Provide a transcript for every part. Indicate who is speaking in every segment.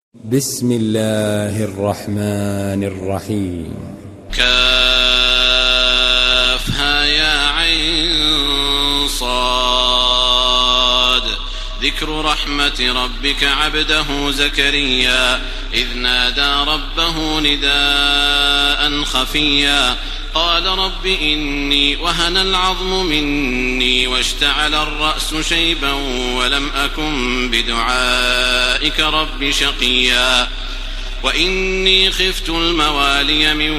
Speaker 1: بسم الله الرحمن الرحيم.
Speaker 2: كافها يا عين صاد. ذكر رحمة ربك عبده زكريا إذ نادى ربه نداء خفيا قال رب إني وهن العظم مني واشتعل الرأس شيبا ولم أكن بدعائك رب شقيا وإني خفت الموالي من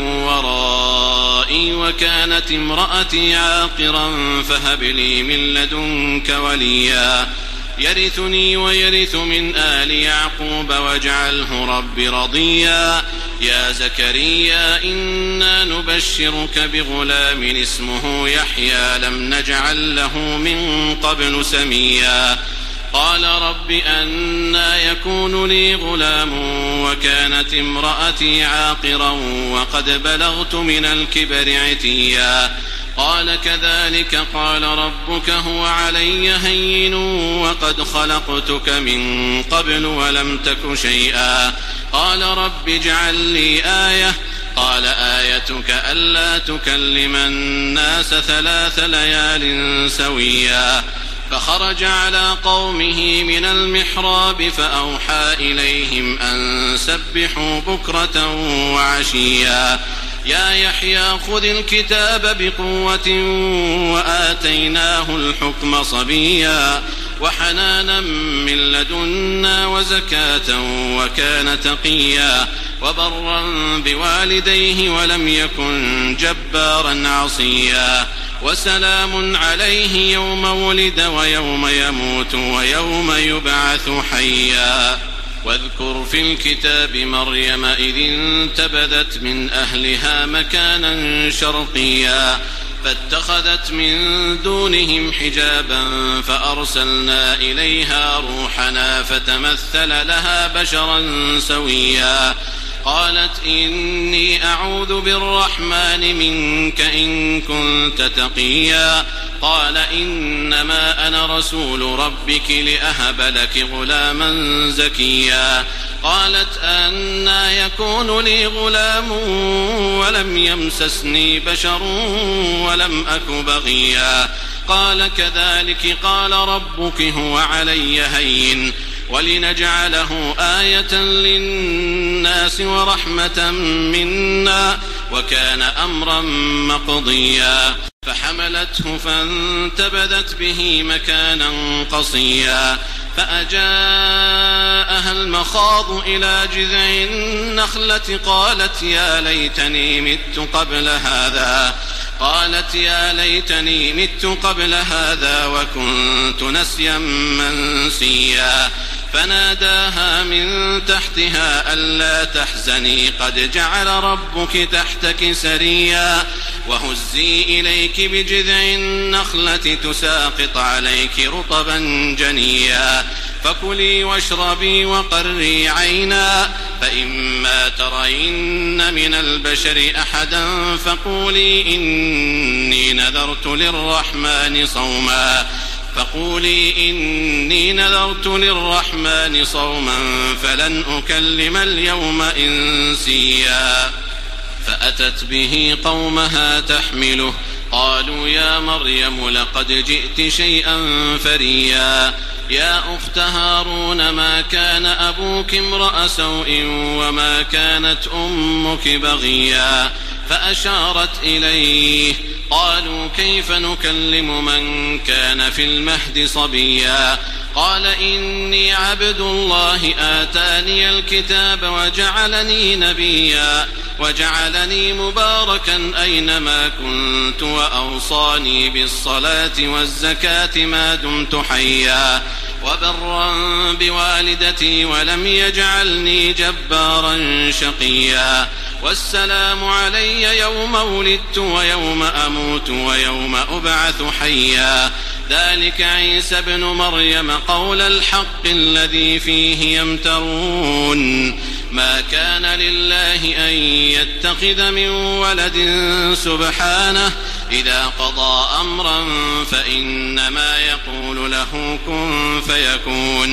Speaker 2: ورائي وكانت امرأتي عاقرا فهب لي من لدنك وليا يرثني ويرث من آل يعقوب واجعله رب رضيا يا زكريا إنا نبشرك بغلام اسمه يحيى لم نجعل له من قبل سميا قال رب أنى يكون لي غلام وكانت امرأتي عاقرا وقد بلغت من الكبر عتيا قال كذلك قال ربك هو علي هين وقد خلقتك من قبل ولم تك شيئا قال رب اجعل لي آية قال آيتك ألا تكلم الناس 3 ليال سويا فخرج على قومه من المحراب فأوحى إليهم أن سبحوا بكرة وعشيا يا يحيى خذ الكتاب بقوة وآتيناه الحكم صبيا وحنانا من لدنا وزكاة وكان تقيا وبرا بوالديه ولم يكن جبارا عصيا وسلام عليه يوم ولد ويوم يموت ويوم يبعث حيا واذكر في الكتاب مريم إذ انتبذت من أهلها مكانا شرقيا فاتخذت من دونهم حجابا فأرسلنا إليها روحنا فتمثل لها بشرا سويا قالت إني أعوذ بالرحمن منك إن كنت تقيا قال إنما أنا رسول ربك لأهب لك غلاما زكيا قالت أنى يكون لي غلام ولم يمسسني بشر ولم أك بغيا قال كذلك قال ربك هو علي هين ولنجعله آية للناس ورحمة منا وكان أمرا مقضيا فحملته فانتبذت به مكانا قصيا فأجاءها المخاض إلى جذع النخلة قالت يا ليتني مت قبل هذا وكنت نسيا منسيا فناداها من تحتها ألا تحزني قد جعل ربك تحتك سريا وهزي إليك بجذع النخلة تساقط عليك رطبا جنيا فكلي واشربي وقري عينا فإما ترين من البشر أحدا فقولي إني نذرت للرحمن صوما فلن أكلم اليوم إنسيا فأتت به قومها تحمله قالوا يا مريم لقد جئت شيئا فريا يا أخت هارون ما كان أبوك امرأ سوء وما كانت أمك بغيا فأشارت إليه قالوا كيف نكلم من كان في المهد صبيا قال إني عبد الله آتاني الكتاب وجعلني نبيا وجعلني مباركا أينما كنت وأوصاني بالصلاة والزكاة ما دمت حيا وبرا بوالدتي ولم يجعلني جبارا شقيا والسلام علي يوم ولدت ويوم أموت ويوم أبعث حيا ذلك عيسى ابن مريم قول الحق الذي فيه يمترون ما كان لله أن يتخذ من ولد سبحانه إذا قضى أمرا فإنما يقول له كن فيكون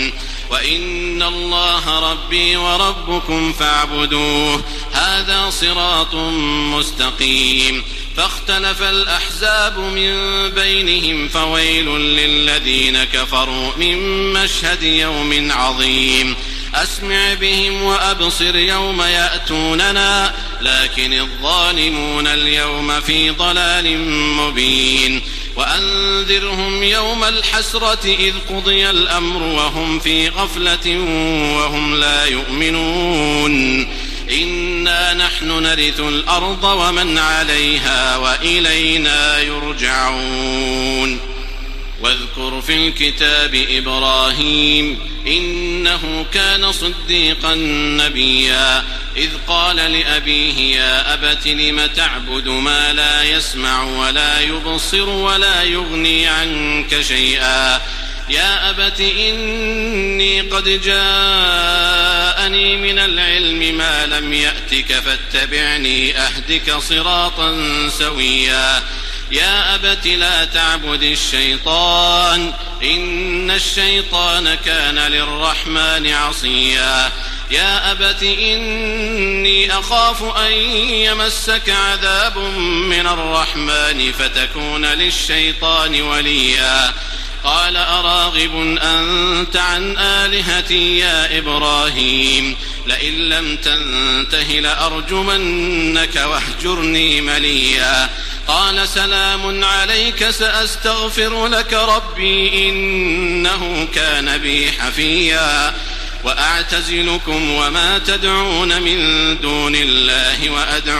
Speaker 2: وإن الله ربي وربكم فاعبدوه هذا صراط مستقيم فاختلف الأحزاب من بينهم فويل للذين كفروا من مشهد يوم عظيم أسمع بهم وأبصر يوم يأتوننا لكن الظالمون اليوم في ضلال مبين وأنذرهم يوم الحسرة إذ قضي الأمر وهم في غفلة وهم لا يؤمنون إنا نحن نرث الأرض ومن عليها وإلينا يرجعون واذكر في الكتاب إبراهيم إنه كان صديقا نبيا إذ قال لأبيه يا أبت لم تعبد ما لا يسمع ولا يبصر ولا يغني عنك شيئا يا أبت إني قد جاءني من العلم ما لم يأتك فاتبعني أهدك صراطا سويا يا أبت لا تعبد الشيطان إن الشيطان كان للرحمن عصيا يا أبت إني أخاف أن يمسك عذاب من الرحمن فتكون للشيطان وليا قال أراغب أنت عن آلهتي يا إبراهيم لئن لم تنته لأرجمنك واهجرني مليا قال سلام عليك سأستغفر لك ربي إنه كان بي حفيا وأعتزلكم وما تدعون من دون الله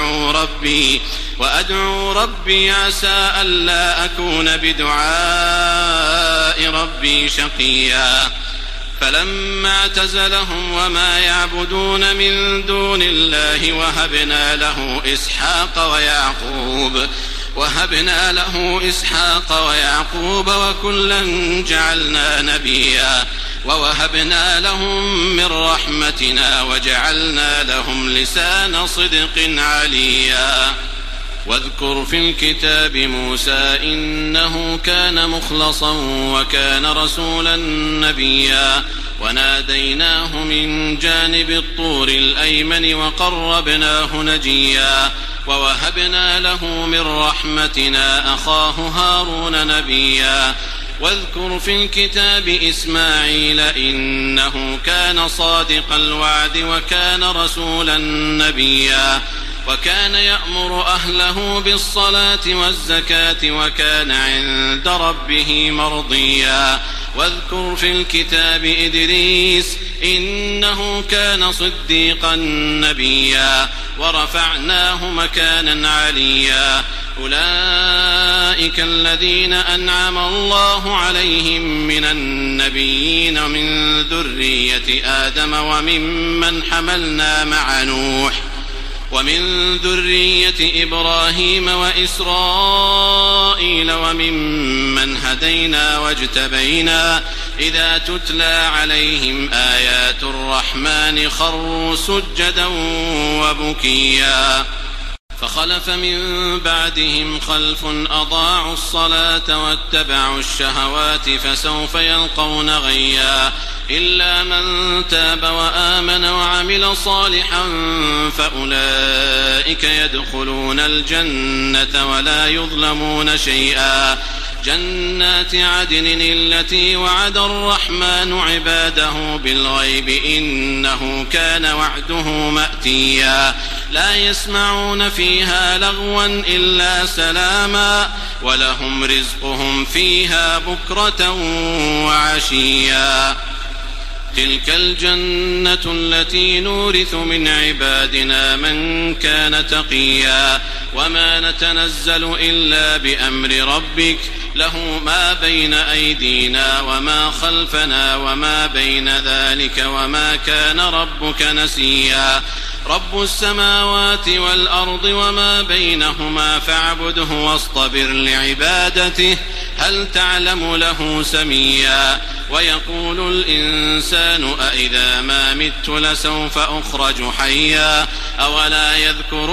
Speaker 2: وأدعو ربي عسى ألا أكون بدعاء ربي شقيا فلما اعتزلهم وما يعبدون من دون الله وهبنا له إسحاق ويعقوب وكلا جعلنا نبيا ووهبنا لهم من رحمتنا وجعلنا لهم لسان صدق عليا واذكر في الكتاب موسى إنه كان مخلصا وكان رسولا نبيا وناديناه من جانب الطور الأيمن وقربناه نجيا ووهبنا له من رحمتنا أخاه هارون نبيا واذكر في الكتاب إسماعيل إنه كان صادق الوعد وكان رسولا نبيا وكان يأمر أهله بالصلاة والزكاة وكان عند ربه مرضيا واذكر في الكتاب إدريس إنه كان صديقا نبيا ورفعناه مكانا عليا أولئك الذين أنعم الله عليهم من النبيين من ذرية آدم وممن حملنا مع نوح ومن ذرية إبراهيم وإسرائيل وممن هدينا واجتبينا إذا تتلى عليهم آيات الرحمن خروا سجدا وبكيا فخلف من بعدهم خلف أضاعوا الصلاة واتبعوا الشهوات فسوف يلقون غيا إلا من تاب وآمن وعمل صالحا فأولئك يدخلون الجنة ولا يظلمون شيئا جنات عدن التي وعد الرحمن عباده بالغيب إنه كان وعده مأتيا لا يسمعون فيها لغوا إلا سلاما ولهم رزقهم فيها بكرة وعشيا تلك الجنة التي نورث من عبادنا من كان تقيا وما نتنزل إلا بأمر ربك له ما بين أيدينا وما خلفنا وما بين ذلك وما كان ربك نسيا رب السماوات والأرض وما بينهما فاعبده واصطبر لعبادته هل تعلم له سميا ويقول الإنسان أإذا ما مت لسوف أخرج حيا أولا يذكر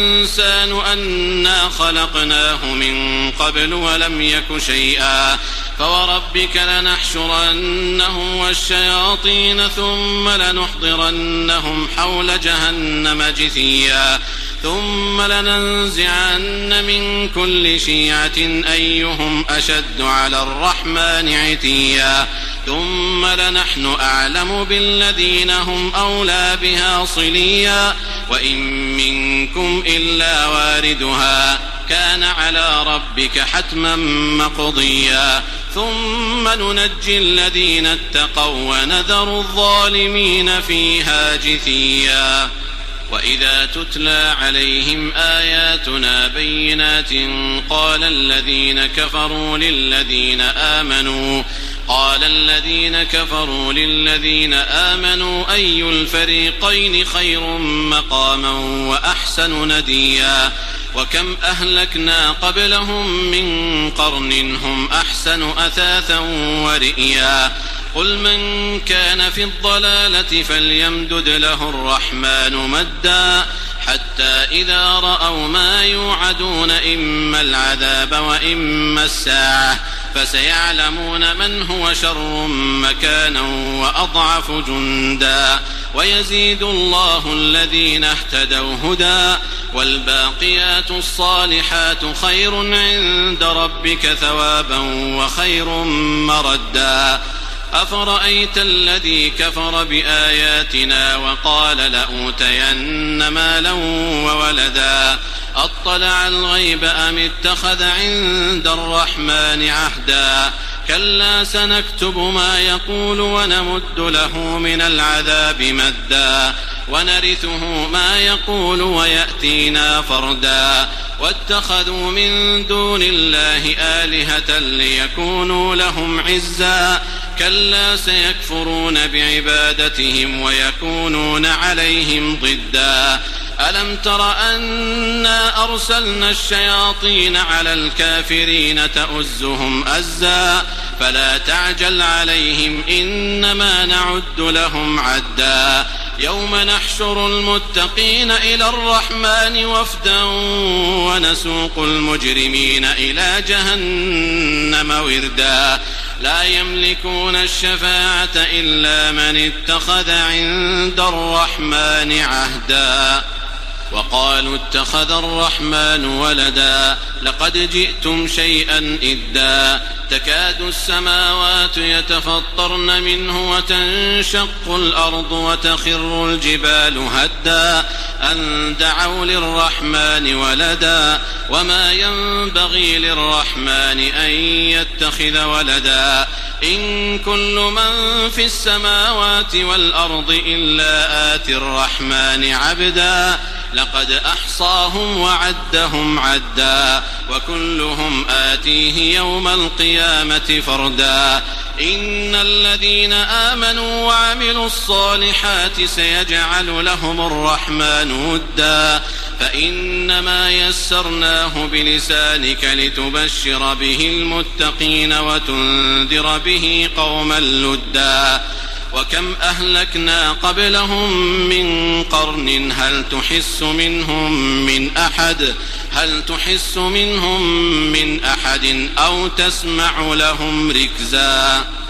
Speaker 2: الإنسان أنا خلقناه من قبل ولم يك شيئا فوربك لنحشرنهم والشياطين ثم لنحضرنهم حول جهنم جثيا ثم لننزعن من كل شيعة أيهم أشد على الرحمن عتيا ثم لنحن أعلم بالذين هم أولى بها صليا وإن منكم إلا واردها كان على ربك حتما مقضيا ثم ننجي الذين اتقوا ونذر الظالمين فيها جثيا وإذا تتلى عليهم آياتنا بينات قال الذين كفروا للذين آمنوا أي الفريقين خير مقاما وأحسن نديا وكم أهلكنا قبلهم من قرن هم أحسن أثاثا ورئيا قل من كان في الضلالة فليمدد له الرحمن مدا حتى إذا رأوا ما يوعدون إما العذاب وإما الساعة فسيعلمون من هو شر مكانا وأضعف جندا ويزيد الله الذين اهتدوا هدى والباقيات الصالحات خير عند ربك ثوابا وخير مردا أفرأيت الذي كفر بآياتنا وقال لأوتين مالا وولدا أطلع الغيب أم اتخذ عند الرحمن عهدا كلا سنكتب ما يقول ونمد له من العذاب مدا ونرثه ما يقول ويأتينا فردا واتخذوا من دون الله آلهة ليكونوا لهم عزا كلا سيكفرون بعبادتهم ويكونون عليهم ضدا ألم تر أنا أرسلنا الشياطين على الكافرين تؤزهم أزا فلا تعجل عليهم إنما نعد لهم عدا يوم نحشر المتقين إلى الرحمن وفدا ونسوق المجرمين إلى جهنم وردا لا يملكون الشفاعة إلا من اتخذ عند الرحمن عهدا وقالوا اتخذ الرحمن ولدا لقد جئتم شيئا إدا تكاد السماوات يتفطرن منه وتنشق الأرض وتخر الجبال هدا أن دعوا للرحمن ولدا وما ينبغي للرحمن أن يتخذ ولدا إن كل من في السماوات والأرض إلا آتي الرحمن عبدا لقد أحصاهم وعدهم عدا وكلهم آتيه يوم القيامة فردا إن الذين آمنوا وعملوا الصالحات سيجعل لهم الرحمن ودا فإنما يسرناه بلسانك لتبشر به المتقين وتنذر به قوما لدا وكم أهلكنا قبلهم من قرن هل تحس منهم من أحد أو تسمع لهم ركزا